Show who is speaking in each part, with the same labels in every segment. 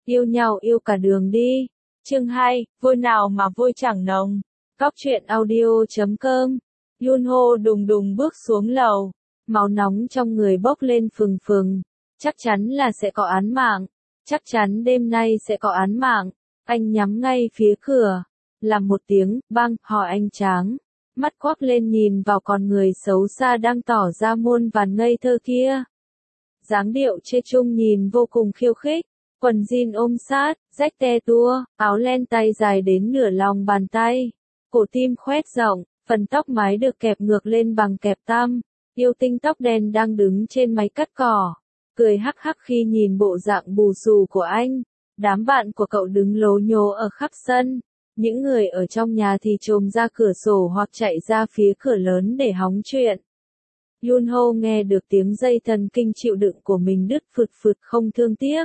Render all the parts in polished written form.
Speaker 1: Yêu nhau yêu cả đường đi. Chương 2, vôi nào mà vôi chẳng nồng. Góc truyện audio.com. Yunho đùng đùng bước xuống lầu. Máu nóng trong người bốc lên phừng phừng. Chắc chắn là sẽ có án mạng. Chắc chắn đêm nay sẽ có án mạng. Anh nhắm ngay phía cửa. Làm một tiếng, bang, hỏi anh Tráng. Mắt quắc lên nhìn vào con người xấu xa đang tỏ ra muôn vàn ngây thơ kia. Dáng điệu chê chung nhìn vô cùng khiêu khích. Quần jean ôm sát, rách te tua, áo len tay dài đến nửa lòng bàn tay. Cổ tim khoét rộng, phần tóc mái được kẹp ngược lên bằng kẹp tăm. Yêu tinh tóc đen đang đứng trên máy cắt cỏ. Cười hắc hắc khi nhìn bộ dạng bù xù của anh. Đám bạn của cậu đứng lố nhố ở khắp sân. Những người ở trong nhà thì trồm ra cửa sổ hoặc chạy ra phía cửa lớn để hóng chuyện. Yunho nghe được tiếng dây thần kinh chịu đựng của mình đứt phụt phụt không thương tiếc.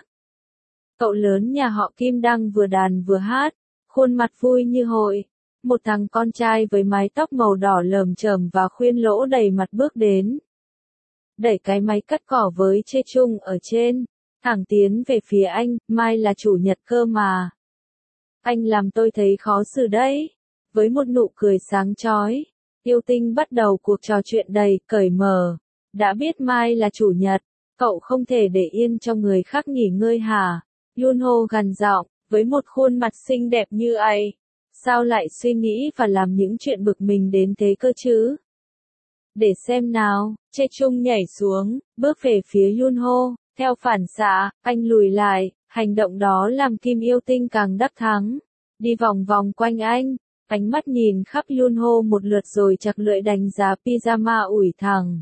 Speaker 1: Cậu lớn nhà họ Kim đang vừa đàn vừa hát, khuôn mặt vui như hội. Một thằng con trai với mái tóc màu đỏ lởm chởm và khuyên lỗ đầy mặt bước đến. Đẩy cái máy cắt cỏ với chê chung ở trên, thẳng tiến về phía anh, mai là chủ nhật cơ mà. Anh làm tôi thấy khó xử đấy. Với một nụ cười sáng chói, yêu tinh bắt đầu cuộc trò chuyện đầy cởi mở. Đã biết mai là chủ nhật, cậu không thể để yên cho người khác nghỉ ngơi hả? Yunho gằn giọng, với một khuôn mặt xinh đẹp như ấy. Sao lại suy nghĩ và làm những chuyện bực mình đến thế cơ chứ? Để xem nào, chê chung nhảy xuống, bước về phía Yunho. Theo phản xạ, anh lùi lại, hành động đó làm Kim yêu tinh càng đắc thắng. Đi vòng vòng quanh anh, ánh mắt nhìn khắp Yunho một lượt rồi chặt lưỡi đánh giá pyjama ủi thẳng.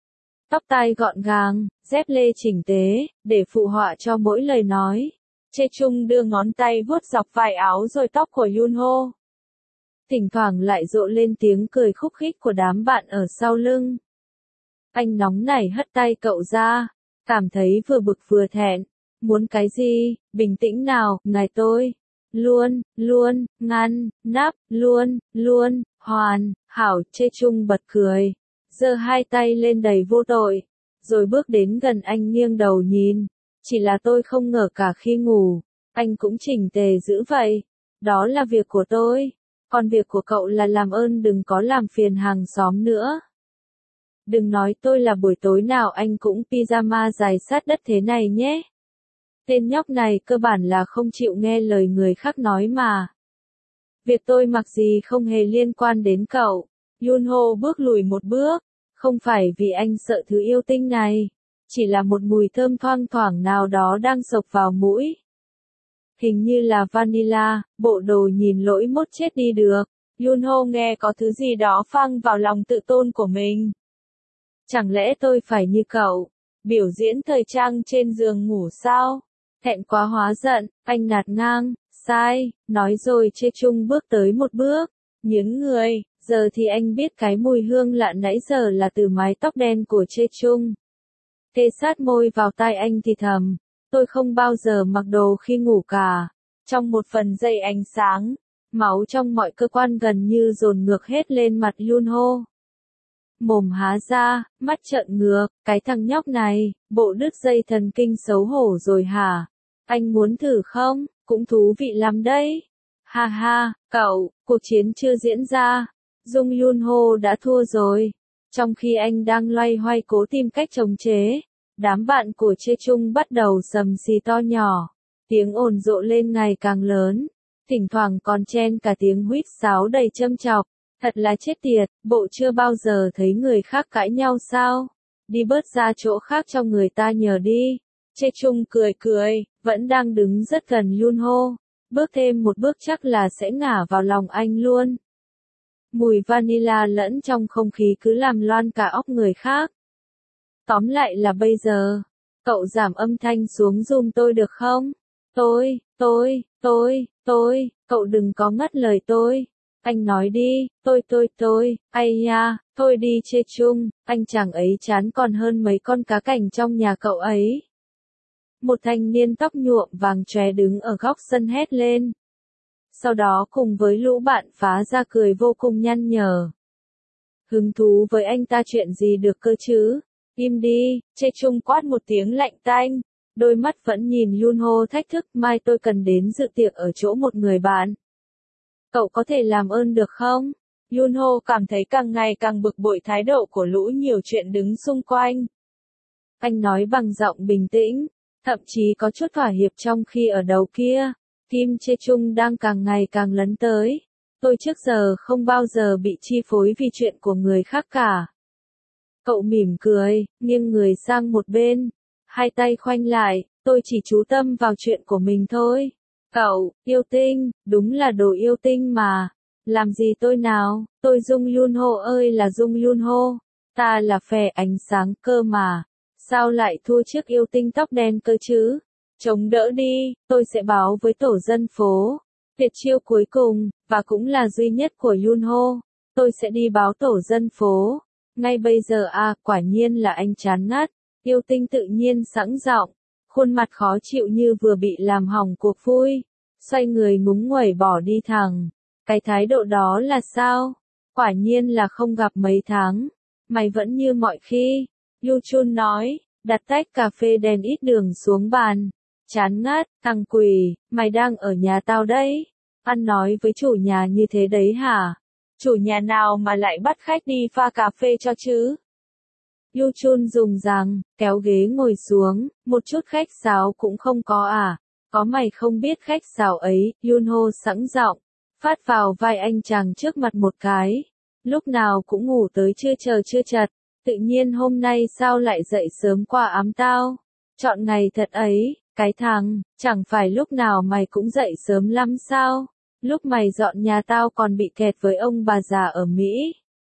Speaker 1: Tóc tai gọn gàng, dép lê chỉnh tế, để phụ họa cho mỗi lời nói. Chê chung đưa ngón tay vuốt dọc vải áo rồi tóc của Yunho. Thỉnh thoảng lại rộ lên tiếng cười khúc khích của đám bạn ở sau lưng. Anh nóng nảy hất tay cậu ra, cảm thấy vừa bực vừa thẹn. Muốn cái gì, bình tĩnh nào, ngài tôi. Luôn, ngăn, nắp, luôn, hoàn, hảo, chê chung bật cười. Giơ hai tay lên đầy vô tội. Rồi bước đến gần anh nghiêng đầu nhìn. Chỉ là tôi không ngờ cả khi ngủ, anh cũng chỉnh tề dữ vậy. Đó là việc của tôi. Còn việc của cậu là làm ơn đừng có làm phiền hàng xóm nữa. Đừng nói tôi là buổi tối nào anh cũng pyjama dài sát đất thế này nhé. Tên nhóc này cơ bản là không chịu nghe lời người khác nói mà. Việc tôi mặc gì không hề liên quan đến cậu. Yunho bước lùi một bước. Không phải vì anh sợ thứ yêu tinh này. Chỉ là một mùi thơm thoang thoảng nào đó đang xộc vào mũi. Hình như là vanilla, bộ đồ nhìn lỗi mốt chết đi được. Yunho nghe có thứ gì đó phang vào lòng tự tôn của mình. Chẳng lẽ tôi phải như cậu, biểu diễn thời trang trên giường ngủ sao? Thẹn quá hóa giận, anh nạt ngang, sai, nói rồi chê chung bước tới một bước, nhướng người, giờ thì anh biết cái mùi hương lạ nãy giờ là từ mái tóc đen của chê chung. Kê sát môi vào tai anh thì thầm, tôi không bao giờ mặc đồ khi ngủ cả. Trong một phần giây ánh sáng, máu trong mọi cơ quan gần như dồn ngược hết lên mặt Yunho. Mồm há ra, mắt trợn ngược, cái thằng nhóc này, bộ đứt dây thần kinh xấu hổ rồi hả? Anh muốn thử không? Cũng thú vị lắm đấy. Ha ha, cậu, cuộc chiến chưa diễn ra. Dung Yunho đã thua rồi. Trong khi anh đang loay hoay cố tìm cách chống chế, đám bạn của chê chung bắt đầu sầm xì to nhỏ. Tiếng ồn rộ lên ngày càng lớn. Thỉnh thoảng còn chen cả tiếng huýt sáo đầy châm chọc. Thật là chết tiệt, bộ chưa bao giờ thấy người khác cãi nhau sao? Đi bớt ra chỗ khác cho người ta nhờ đi. Chê chung cười, vẫn đang đứng rất gần Yunho. Bước thêm một bước chắc là sẽ ngả vào lòng anh luôn. Mùi vanilla lẫn trong không khí cứ làm loan cả óc người khác. Tóm lại là bây giờ, cậu giảm âm thanh xuống giùm tôi được không? Tôi, cậu đừng có ngắt lời tôi. Anh nói đi, ai nha, thôi đi chê chung, anh chàng ấy chán còn hơn mấy con cá cảnh trong nhà cậu ấy. Một thanh niên tóc nhuộm vàng chóe đứng ở góc sân hét lên. Sau đó cùng với lũ bạn phá ra cười vô cùng nhăn nhở. Hứng thú với anh ta chuyện gì được cơ chứ? Im đi, chê chung quát một tiếng lạnh tanh. đôi mắt vẫn nhìn Yunho thách thức, mai tôi cần đến dự tiệc ở chỗ một người bạn. Cậu có thể làm ơn được không? Yunho cảm thấy càng ngày càng bực bội thái độ của lũ nhiều chuyện đứng xung quanh. Anh nói bằng giọng bình tĩnh, thậm chí có chút thỏa hiệp trong khi ở đầu kia, Kim Chê Chung đang càng ngày càng lấn tới. Tôi trước giờ không bao giờ bị chi phối vì chuyện của người khác cả. Cậu mỉm cười, nghiêng người sang một bên, hai tay khoanh lại, tôi chỉ chú tâm vào chuyện của mình thôi. Cậu, yêu tinh, đúng là đồ yêu tinh mà. Làm gì tôi nào, tôi Dung Yunho ơi là Dung Yunho, ta là phe ánh sáng cơ mà. Sao lại thua chiếc yêu tinh tóc đen cơ chứ? Chống đỡ đi, tôi sẽ báo với tổ dân phố. Tuyệt chiêu cuối cùng, và cũng là duy nhất của Yunho. Tôi sẽ đi báo tổ dân phố. Ngay bây giờ à, quả nhiên là anh chán ngắt. Yêu tinh tự nhiên sẵn giọng, khuôn mặt khó chịu như vừa bị làm hỏng cuộc vui. Xoay người ngúng nguẩy bỏ đi thẳng. Cái thái độ đó là sao? Quả nhiên là không gặp mấy tháng. Mày vẫn như mọi khi. Yu Chun nói, đặt tách cà phê đen ít đường xuống bàn. Chán ngắt, thằng quỷ, mày đang ở nhà tao đấy. Ăn nói với chủ nhà như thế đấy hả? Chủ nhà nào mà lại bắt khách đi pha cà phê cho chứ? Yu Chun dùng rằng, kéo ghế ngồi xuống, một chút khách sáo cũng không có à? Có mày không biết khách sáo ấy, Yunho sẵn giọng, phát vào vai anh chàng trước mặt một cái. Lúc nào cũng ngủ tới chưa chờ chưa chật, tự nhiên hôm nay sao lại dậy sớm qua ám tao? Chọn ngày thật ấy, cái thằng, chẳng phải lúc nào mày cũng dậy sớm lắm sao? Lúc mày dọn nhà tao còn bị kẹt với ông bà già ở Mỹ.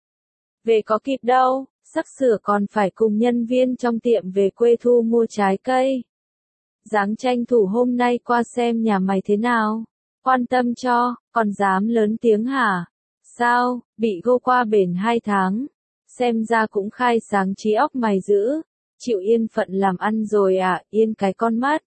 Speaker 1: Về có kịp đâu, sắp sửa còn phải cùng nhân viên trong tiệm về quê thu mua trái cây. Dáng tranh thủ hôm nay qua xem nhà mày thế nào. Quan tâm cho, còn dám lớn tiếng hả? Sao, bị gô qua bển 2 tháng. Xem ra cũng khai sáng trí óc mày dữ. Chịu yên phận làm ăn rồi à, yên cái con mắt.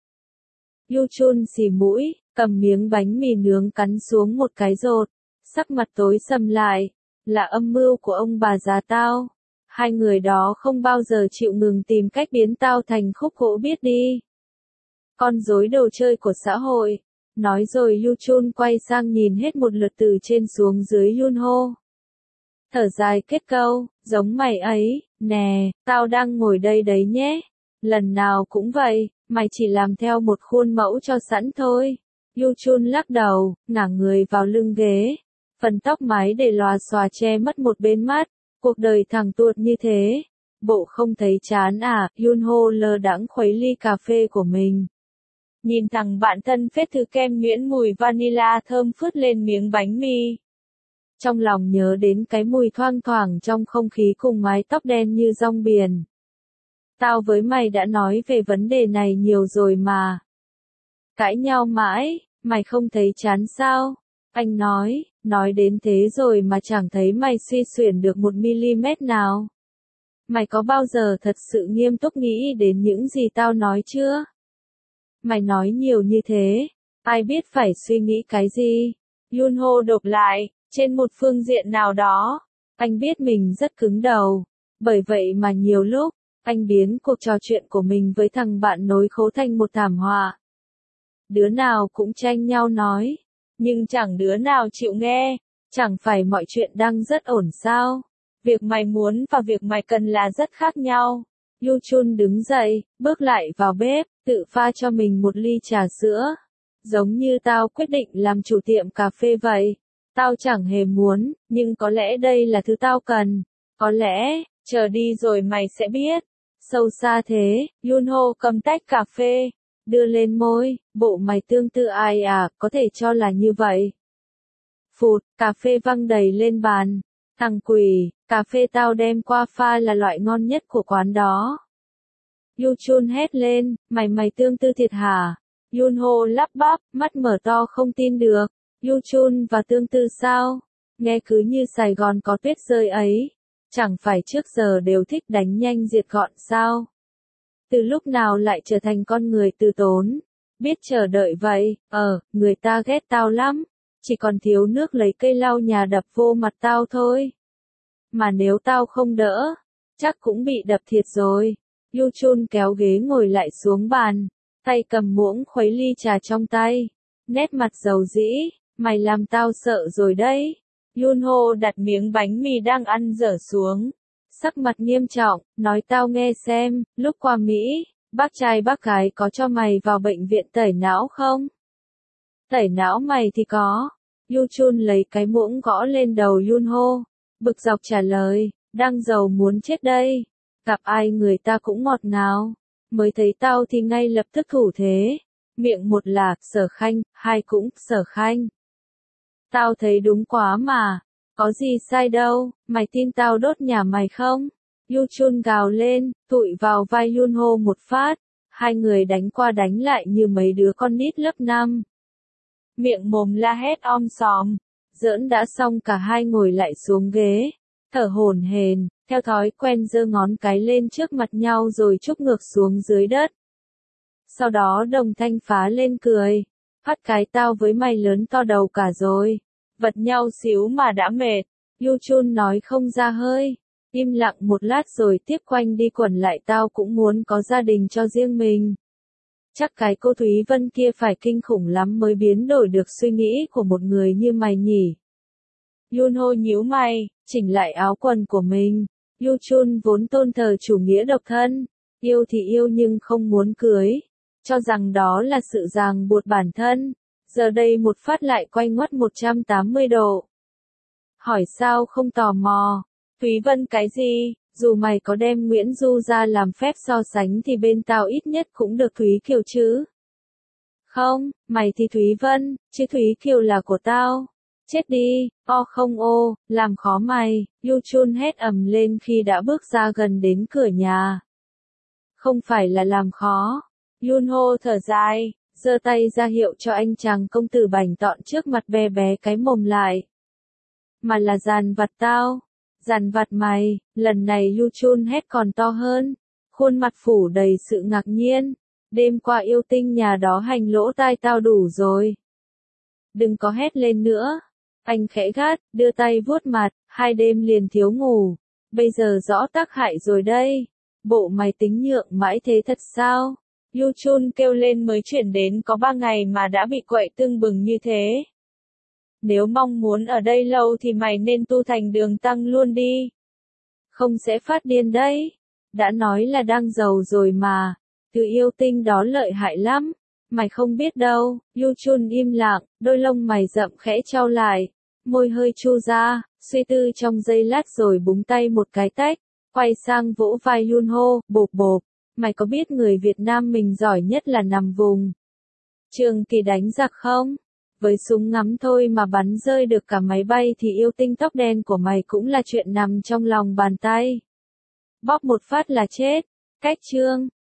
Speaker 1: Yu Chun xì mũi, cầm miếng bánh mì nướng cắn xuống một cái rột. Sắc mặt tối sầm lại. Là âm mưu của ông bà già tao. Hai người đó không bao giờ chịu ngừng tìm cách biến tao thành khúc gỗ biết đi. Con rối đồ chơi của xã hội. Nói rồi Yu Chun quay sang nhìn hết một lượt từ trên xuống dưới Yunho. Thở dài kết câu, giống mày ấy, nè, tao đang ngồi đây đấy nhé. Lần nào cũng vậy, mày chỉ làm theo một khuôn mẫu cho sẵn thôi. Yu Chun lắc đầu, ngả người vào lưng ghế. Phần tóc mái để lòa xòa che mất một bên mắt. Cuộc đời thằng tuột như thế. Bộ không thấy chán à, Yunho lơ đãng khuấy ly cà phê của mình. Nhìn thằng bạn thân phết thứ kem nhuyễn mùi vanilla thơm phứt lên miếng bánh mì. Trong lòng nhớ đến cái mùi thoang thoảng trong không khí cùng mái tóc đen như rong biển. Tao với mày đã nói về vấn đề này nhiều rồi mà. Cãi nhau mãi, mày không thấy chán sao? Anh nói đến thế rồi mà chẳng thấy mày suy xuyển được 1 mm nào. Mày có bao giờ thật sự nghiêm túc nghĩ đến những gì tao nói chưa? Mày nói nhiều như thế, ai biết phải suy nghĩ cái gì? Yunho đột lại, trên một phương diện nào đó, anh biết mình rất cứng đầu. Bởi vậy mà nhiều lúc, anh biến cuộc trò chuyện của mình với thằng bạn nối khố thành một thảm họa. Đứa nào cũng tranh nhau nói, nhưng chẳng đứa nào chịu nghe. Chẳng phải mọi chuyện đang rất ổn sao? Việc mày muốn và việc mày cần là rất khác nhau. Yu Chun đứng dậy, bước lại vào bếp, tự pha cho mình một ly trà sữa. Giống như tao quyết định làm chủ tiệm cà phê vậy. Tao chẳng hề muốn, nhưng có lẽ đây là thứ tao cần. Có lẽ, chờ đi rồi mày sẽ biết. Sâu xa thế, Yunho cầm tách cà phê, đưa lên môi, bộ mày tương tự ai à, có thể cho là như vậy. Phụt, cà phê văng đầy lên bàn. Thằng quỷ, cà phê tao đem qua pha là loại ngon nhất của quán đó. Yu Chun hét lên, mày tương tư thiệt hả? Yunho lắp bắp, mắt mở to không tin được. Yu Chun và tương tư sao? Nghe cứ như Sài Gòn có tuyết rơi ấy. Chẳng phải trước giờ đều thích đánh nhanh diệt gọn sao? Từ lúc nào lại trở thành con người từ tốn? Biết chờ đợi vậy, người ta ghét tao lắm. Chỉ còn thiếu nước lấy cây lau nhà đập vô mặt tao thôi. Mà nếu tao không đỡ, chắc cũng bị đập thiệt rồi. Yu Chun kéo ghế ngồi lại xuống bàn. tay cầm muỗng khuấy ly trà trong tay, nét mặt dầu dĩ, mày làm tao sợ rồi đấy. Yunho đặt miếng bánh mì đang ăn dở xuống, sắc mặt nghiêm trọng, nói tao nghe xem, lúc qua Mỹ, bác trai bác gái có cho mày vào bệnh viện tẩy não không? Tẩy não mày thì có. Yu Chun lấy cái muỗng gõ lên đầu Yunho, bực dọc trả lời, đang giàu muốn chết đây. Gặp ai người ta cũng ngọt ngào, mới thấy tao thì ngay lập tức thủ thế. Miệng một là Sở Khanh, hai cũng Sở Khanh. Tao thấy đúng quá mà, có gì sai đâu, mày tin tao đốt nhà mày không? Yu Chun gào lên, tụi vào vai Yunho một phát, hai người đánh qua đánh lại như mấy đứa con nít lớp 5. Miệng mồm la hét om sòm, giỡn đã xong cả hai ngồi lại xuống ghế, thở hổn hển, theo thói quen giơ ngón cái lên trước mặt nhau rồi chúc ngược xuống dưới đất. Sau đó Đồng Thanh phá lên cười, phát cái tao với mày lớn to đầu cả rồi, vật nhau xíu mà đã mệt. Yu Chun nói không ra hơi, im lặng một lát rồi tiếp quanh đi quẩn lại, tao cũng muốn có gia đình cho riêng mình. Chắc cái cô Thúy Vân kia phải kinh khủng lắm mới biến đổi được suy nghĩ của một người như mày nhỉ. Yunho nhíu mày, chỉnh lại áo quần của mình. Yu Chun vốn tôn thờ chủ nghĩa độc thân, yêu thì yêu nhưng không muốn cưới, cho rằng đó là sự ràng buộc bản thân. Giờ đây một phát lại quay ngoắt 180 độ. Hỏi sao không tò mò? Thúy Vân cái gì? Dù mày có đem Nguyễn Du ra làm phép so sánh thì bên tao ít nhất cũng được Thúy Kiều chứ. Không, mày thì Thúy Vân, chứ Thúy Kiều là của tao. Chết đi, không làm khó mày. Yu Chun hét ầm lên khi đã bước ra gần đến cửa nhà. Không phải là làm khó. Yunho thở dài, giơ tay ra hiệu cho anh chàng công tử bảnh tọn trước mặt bé bé cái mồm lại. Mà là dàn vặt tao. Dàn vặt mày, lần này Yu Chun hét còn to hơn, khuôn mặt phủ đầy sự ngạc nhiên. Đêm qua yêu tinh nhà đó hành lỗ tai tao đủ rồi. Đừng có hét lên nữa. Anh khẽ gắt, đưa tay vuốt mặt, 2 đêm liền thiếu ngủ. Bây giờ rõ tác hại rồi đây. Bộ mày tính nhượng mãi thế thật sao? Yu Chun kêu lên mới chuyển đến có 3 ngày mà đã bị quậy tưng bừng như thế. Nếu mong muốn ở đây lâu thì mày nên tu thành đường tăng luôn đi. Không sẽ phát điên đấy. Đã nói là đang giàu rồi mà. Thứ yêu tinh đó lợi hại lắm. Mày không biết đâu. Yu Chun im lặng, đôi lông mày rậm khẽ chau lại. Môi hơi chu ra, suy tư trong giây lát rồi búng tay một cái tách. Quay sang vỗ vai Yunho, bộp bộp. Mày có biết người Việt Nam mình giỏi nhất là nằm vùng Trường Kỳ đánh giặc không? Với súng ngắm thôi mà bắn rơi được cả máy bay thì yêu tinh tóc đen của mày cũng là chuyện nằm trong lòng bàn tay. Bóp một phát là chết. Cách chương